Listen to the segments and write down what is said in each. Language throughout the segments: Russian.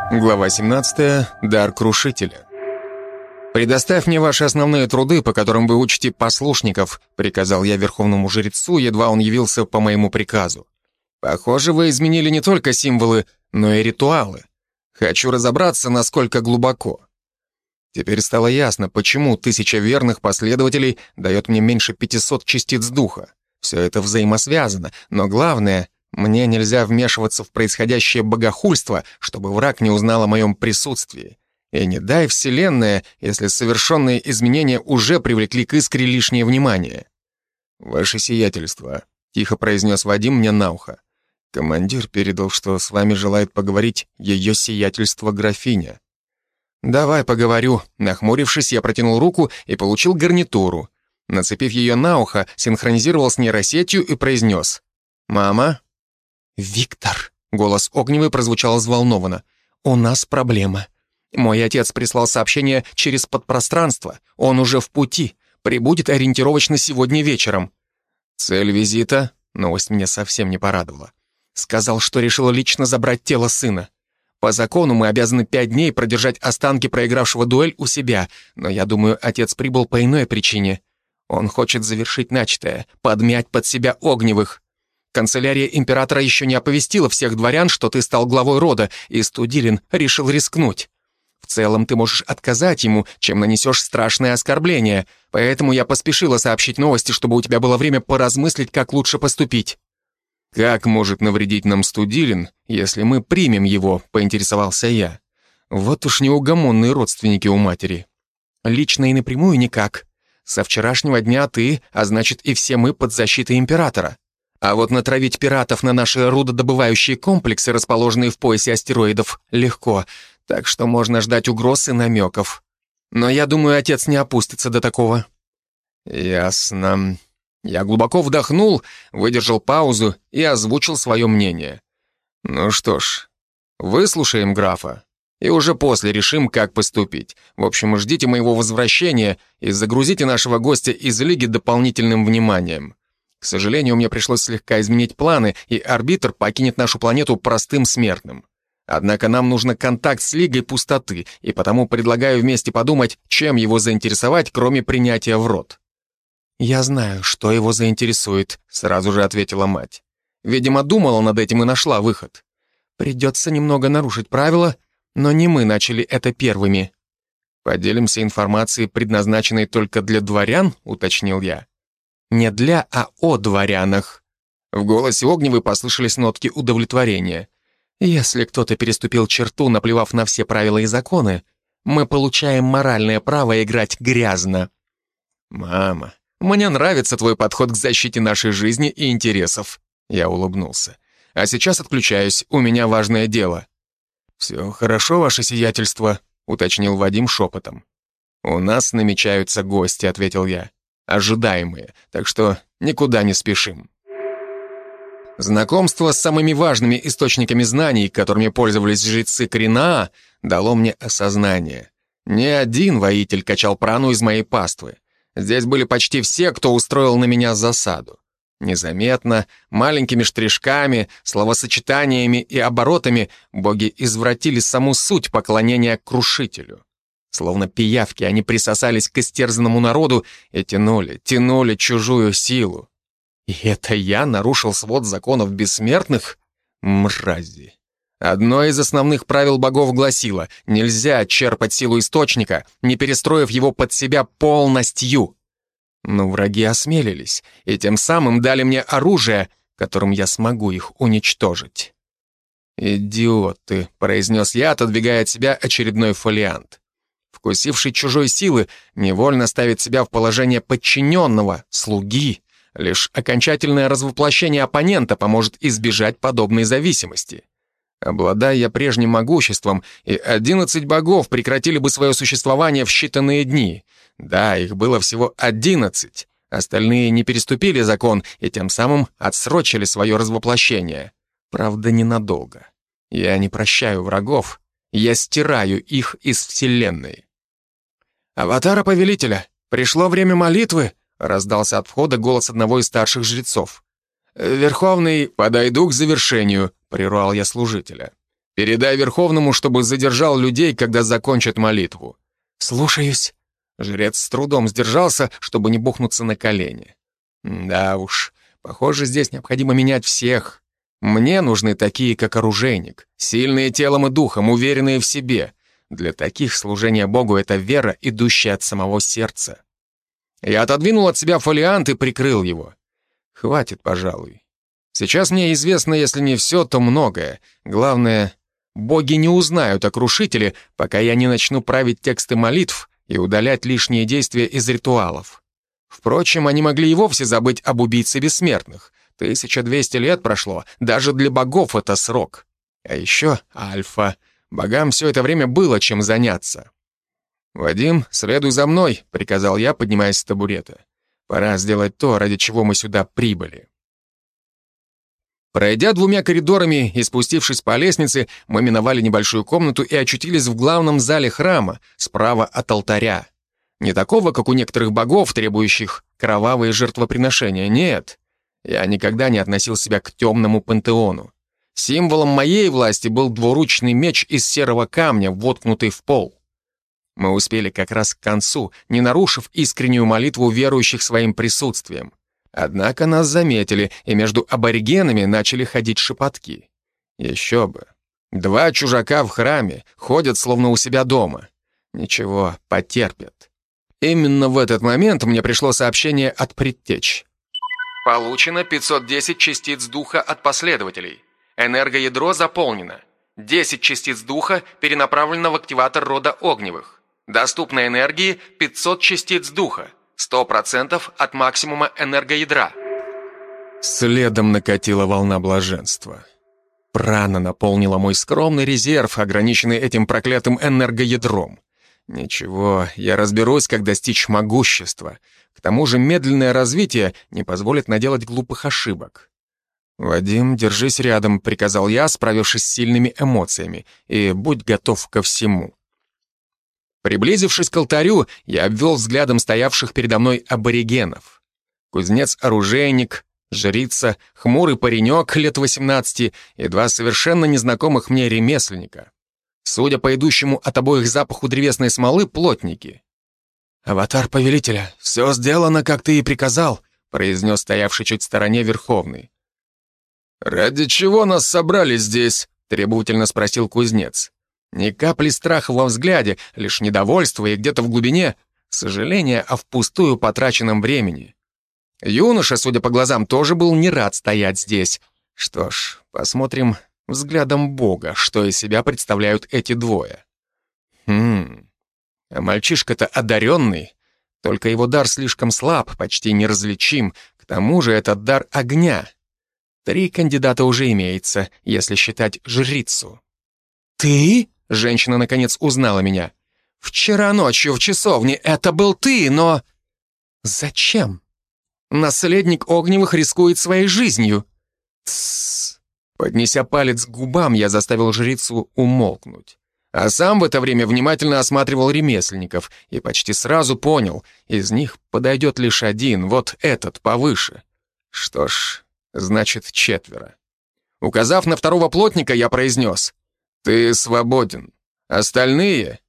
Глава 17. Дар Крушителя. «Предоставь мне ваши основные труды, по которым вы учите послушников», приказал я верховному жрецу, едва он явился по моему приказу. «Похоже, вы изменили не только символы, но и ритуалы. Хочу разобраться, насколько глубоко». Теперь стало ясно, почему 1000 верных последователей дает мне меньше 500 частиц духа. Все это взаимосвязано, но главное — мне нельзя вмешиваться в происходящее богохульство, чтобы враг не узнал о моем присутствии. И не дай Вселенная, если совершенные изменения уже привлекли к искре лишнее внимание. «Ваше сиятельство», — тихо произнес Вадим мне на ухо. «Командир передал, что с вами желает поговорить ее сиятельство графиня». «Давай поговорю». Нахмурившись, я протянул руку и получил гарнитуру. Нацепив ее на ухо, синхронизировал с нейросетью и произнес: «Мама?» «Виктор», — голос Огневой прозвучал взволнованно, — «у нас проблема. Мой отец прислал сообщение через подпространство. Он уже в пути. Прибудет ориентировочно сегодня вечером». «Цель визита?» Новость меня совсем не порадовала. «Сказал, что решил лично забрать тело сына. По закону мы обязаны 5 дней продержать останки проигравшего дуэль у себя, но я думаю, отец прибыл по иной причине. Он хочет завершить начатое, подмять под себя Огневых. Канцелярия императора еще не оповестила всех дворян, что ты стал главой рода, и Студилин решил рискнуть. В целом ты можешь отказать ему, чем нанесешь страшное оскорбление, поэтому я поспешила сообщить новости, чтобы у тебя было время поразмыслить, как лучше поступить». «Как может навредить нам Студилин, если мы примем его?» — поинтересовался я. Вот уж неугомонные родственники у матери. «Лично и напрямую никак. Со вчерашнего дня ты, а значит и все мы под защитой императора. А вот натравить пиратов на наши рудодобывающие комплексы, расположенные в поясе астероидов, легко, так что можно ждать угроз и намеков. Но я думаю, отец не опустится до такого». «Ясно». Я глубоко вдохнул, выдержал паузу и озвучил свое мнение. «Ну что ж, выслушаем графа, и уже после решим, как поступить. В общем, ждите моего возвращения и загрузите нашего гостя из Лиги дополнительным вниманием. К сожалению, мне пришлось слегка изменить планы, и арбитр покинет нашу планету простым смертным. Однако нам нужен контакт с Лигой Пустоты, и потому предлагаю вместе подумать, чем его заинтересовать, кроме принятия в рот». «Я знаю, что его заинтересует», — сразу же ответила мать. «Видимо, думала над этим и нашла выход. Придется немного нарушить правила, но не мы начали это первыми». «Поделимся информацией, предназначенной только для дворян», — уточнил я. «Не для, а о дворянах». В голосе Огневой послышались нотки удовлетворения. «Если кто-то переступил черту, наплевав на все правила и законы, мы получаем моральное право играть грязно». «Мама, мне нравится твой подход к защите нашей жизни и интересов», — я улыбнулся. «А сейчас отключаюсь, у меня важное дело». «Все хорошо, ваше сиятельство», — уточнил Вадим шепотом. «У нас намечаются гости», — ответил я. «Ожидаемые, так что никуда не спешим». Знакомство с самыми важными источниками знаний, которыми пользовались жрецы Кринаа, дало мне осознание. Ни один воитель качал прану из моей паствы. Здесь были почти все, кто устроил на меня засаду. Незаметно, маленькими штришками, словосочетаниями и оборотами боги извратили саму суть поклонения Крушителю. Словно пиявки, они присосались к истерзанному народу и тянули чужую силу. И это я нарушил свод законов бессмертных? Мрази. Одно из основных правил богов гласило: нельзя черпать силу источника, не перестроив его под себя полностью. Но враги осмелились, и тем самым дали мне оружие, которым я смогу их уничтожить. «Идиоты», — произнес я, отодвигая от себя очередной фолиант. Вкусивший чужой силы невольно ставит себя в положение подчиненного, слуги. Лишь окончательное развоплощение оппонента поможет избежать подобной зависимости. Обладая я прежним могуществом, и 11 богов прекратили бы свое существование в считанные дни. Да, их было всего 11. Остальные не переступили закон и тем самым отсрочили свое развоплощение. Правда, ненадолго. Я не прощаю врагов, я стираю их из Вселенной. «Аватара Повелителя, пришло время молитвы», — раздался от входа голос одного из старших жрецов. «Верховный, подойду к завершению», — прервал я служителя. Передай Верховному, чтобы задержал людей, когда закончат молитву». «Слушаюсь». Жрец с трудом сдержался, чтобы не бухнуться на колени. «Да уж, похоже, здесь необходимо менять всех. Мне нужны такие, как оружейник, сильные телом и духом, уверенные в себе. Для таких служение Богу — это вера, идущая от самого сердца». Я отодвинул от себя фолиант и прикрыл его. Хватит, пожалуй. Сейчас мне известно, если не все, то многое. Главное, боги не узнают о крушителе, пока я не начну править тексты молитв и удалять лишние действия из ритуалов. Впрочем, они могли и вовсе забыть об убийце бессмертных. 1200 лет прошло, даже для богов это срок. А еще Альфа. Богам все это время было чем заняться. «Вадим, следуй за мной», — приказал я, поднимаясь с табурета. «Пора сделать то, ради чего мы сюда прибыли». Пройдя 2 коридорами и спустившись по лестнице, мы миновали небольшую комнату и очутились в главном зале храма, справа от алтаря. Не такого, как у некоторых богов, требующих кровавые жертвоприношения, нет. Я никогда не относил себя к темному пантеону. Символом моей власти был двуручный меч из серого камня, воткнутый в пол. Мы успели как раз к концу, не нарушив искреннюю молитву верующих своим присутствием. Однако нас заметили, и между аборигенами начали ходить шепотки. Еще бы. 2 чужака в храме, ходят словно у себя дома. Ничего, потерпят. Именно в этот момент мне пришло сообщение от предтеч. Получено 510 частиц духа от последователей. Энергоядро заполнено. 10 частиц духа перенаправлено в активатор рода Огневых. Доступной энергии 500 частиц духа. 100% от максимума энергоядра. Следом накатила волна блаженства. Прана наполнила мой скромный резерв, ограниченный этим проклятым энергоядром. Ничего, я разберусь, как достичь могущества. К тому же медленное развитие не позволит наделать глупых ошибок. «Вадим, держись рядом», — приказал я, справившись с сильными эмоциями, «и будь готов ко всему». Приблизившись к алтарю, я обвел взглядом стоявших передо мной аборигенов. Кузнец-оружейник, жрица, хмурый паренек лет 18 и 2 совершенно незнакомых мне ремесленника. Судя по идущему от обоих запаху древесной смолы, плотники. «Аватар повелителя, все сделано, как ты и приказал», произнес стоявший чуть в стороне Верховный. «Ради чего нас собрали здесь?» требовательно спросил кузнец. Ни капли страха во взгляде, лишь недовольство и где-то в глубине сожаление о впустую потраченном времени. Юноша, судя по глазам, тоже был не рад стоять здесь. Что ж, посмотрим взглядом Бога, что из себя представляют эти двое. А мальчишка-то одаренный, только его дар слишком слаб, почти неразличим, к тому же этот дар огня. 3 кандидата уже имеется, если считать жрицу. «Ты?» — женщина наконец узнала меня. «Вчера ночью в часовне это был ты, но...» «Зачем?» «Наследник Огневых рискует своей жизнью». «Тссс». Поднеся палец к губам, я заставил жрицу умолкнуть. А сам в это время внимательно осматривал ремесленников и почти сразу понял, из них подойдет лишь один, вот этот, повыше. Что ж, значит 4. Указав на второго плотника, я произнес: «Ты свободен. Остальные...»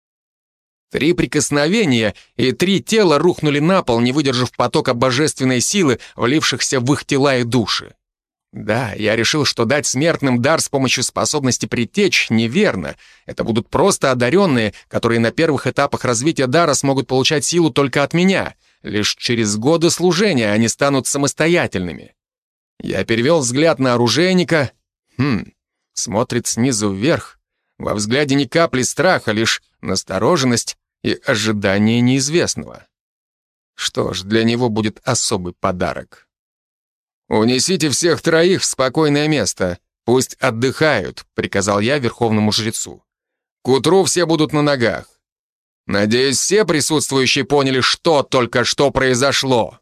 3 прикосновения, и 3 тела рухнули на пол, не выдержав потока божественной силы, влившихся в их тела и души. Да, я решил, что дать смертным дар с помощью способности предтеч неверно. Это будут просто одаренные, которые на первых этапах развития дара смогут получать силу только от меня. Лишь через годы служения они станут самостоятельными. Я перевел взгляд на оружейника. Смотрит снизу вверх. Во взгляде ни капли страха, лишь настороженность и ожидание неизвестного. Что ж, для него будет особый подарок. «Унесите всех 3 в спокойное место. Пусть отдыхают», — приказал я верховному жрецу. «К утру все будут на ногах. Надеюсь, все присутствующие поняли, что только что произошло».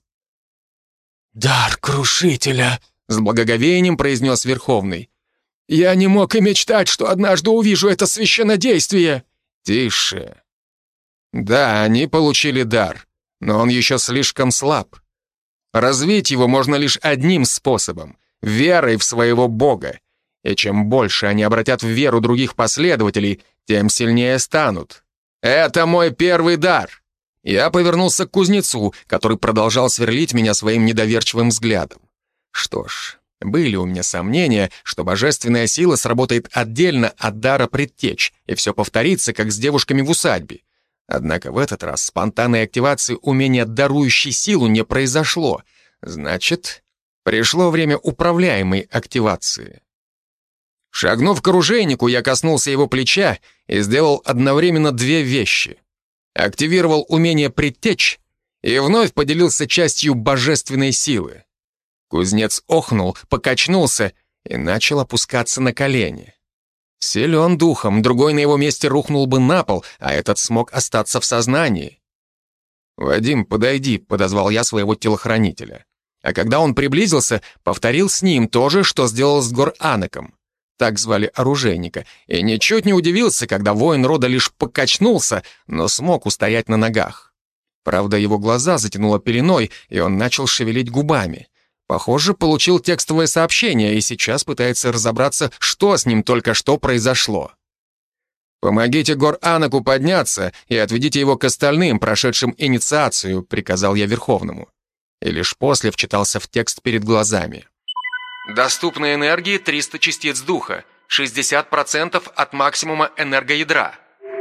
«Дар крушителя», — с благоговением произнес Верховный. «Я не мог и мечтать, что однажды увижу это священнодействие». «Тише». Да, они получили дар, но он еще слишком слаб. Развить его можно лишь одним способом — верой в своего Бога. и чем больше они обратят в веру других последователей, тем сильнее станут. Это мой первый дар. Я повернулся к кузнецу, который продолжал сверлить меня своим недоверчивым взглядом. Что ж, были у меня сомнения, что божественная сила сработает отдельно от дара предтеч, и все повторится, как с девушками в усадьбе. Однако в этот раз спонтанной активации умения, дарующей силу, не произошло. Значит, пришло время управляемой активации. Шагнув к оружейнику, я коснулся его плеча и сделал одновременно две вещи. Активировал умение предтеч и вновь поделился частью божественной силы. Кузнец охнул, покачнулся и начал опускаться на колени. Силен духом, другой на его месте рухнул бы на пол, а этот смог остаться в сознании. «Вадим, подойди», — подозвал я своего телохранителя. А когда он приблизился, повторил с ним то же, что сделал с Гор-Анаком. Так звали оружейника, и ничуть не удивился, когда воин рода лишь покачнулся, но смог устоять на ногах. Правда, его глаза затянуло пеленой, и он начал шевелить губами. Похоже, получил текстовое сообщение и сейчас пытается разобраться, что с ним только что произошло. «Помогите Гор-Анаку подняться и отведите его к остальным, прошедшим инициацию», — приказал я Верховному. И лишь после вчитался в текст перед глазами. «Доступной энергии 300 частиц духа, 60% от максимума энергоядра».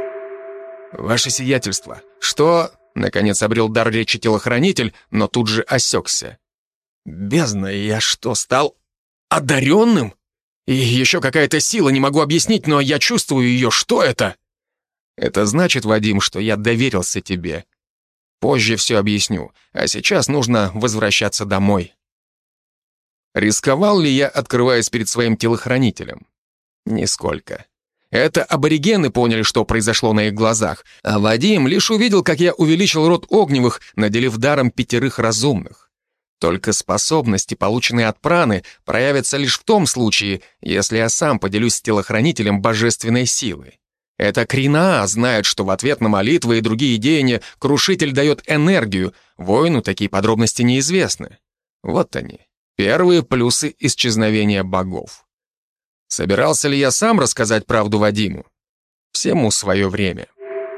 «Ваше сиятельство, что...» — наконец обрел дар речи телохранитель, но тут же осекся. «Бездна, я что, стал одаренным? И еще какая-то сила, не могу объяснить, но я чувствую ее. Что это?» «Это значит, Вадим, что я доверился тебе. Позже все объясню, а сейчас нужно возвращаться домой». Рисковал ли я, открываясь перед своим телохранителем? Нисколько. Это аборигены поняли, что произошло на их глазах, а Вадим лишь увидел, как я увеличил род Огневых, наделив даром 5 разумных. Только способности, полученные от праны, проявятся лишь в том случае, если я сам поделюсь с телохранителем божественной силы. Это Кринаа знает, что в ответ на молитвы и другие деяния Крушитель дает энергию, воину такие подробности неизвестны. Вот они, первые плюсы исчезновения богов. Собирался ли я сам рассказать правду Вадиму? Всему свое время.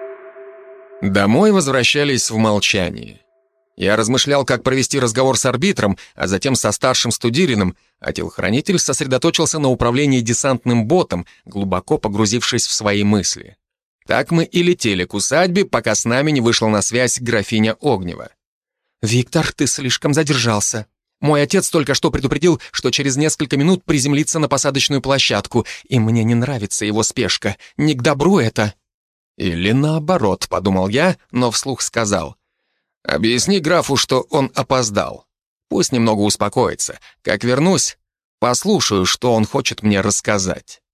Домой возвращались в молчании. Я размышлял, как провести разговор с арбитром, а затем со старшим Студилиным, а телохранитель сосредоточился на управлении десантным ботом, глубоко погрузившись в свои мысли. Так мы и летели к усадьбе, пока с нами не вышла на связь графиня Огнева. «Виктор, ты слишком задержался. Мой отец только что предупредил, что через несколько минут приземлится на посадочную площадку, и мне не нравится его спешка. Не к добру это». «Или наоборот», — подумал я, но вслух сказал. «Объясни графу, что он опоздал. Пусть немного успокоится. Как вернусь, послушаю, что он хочет мне рассказать».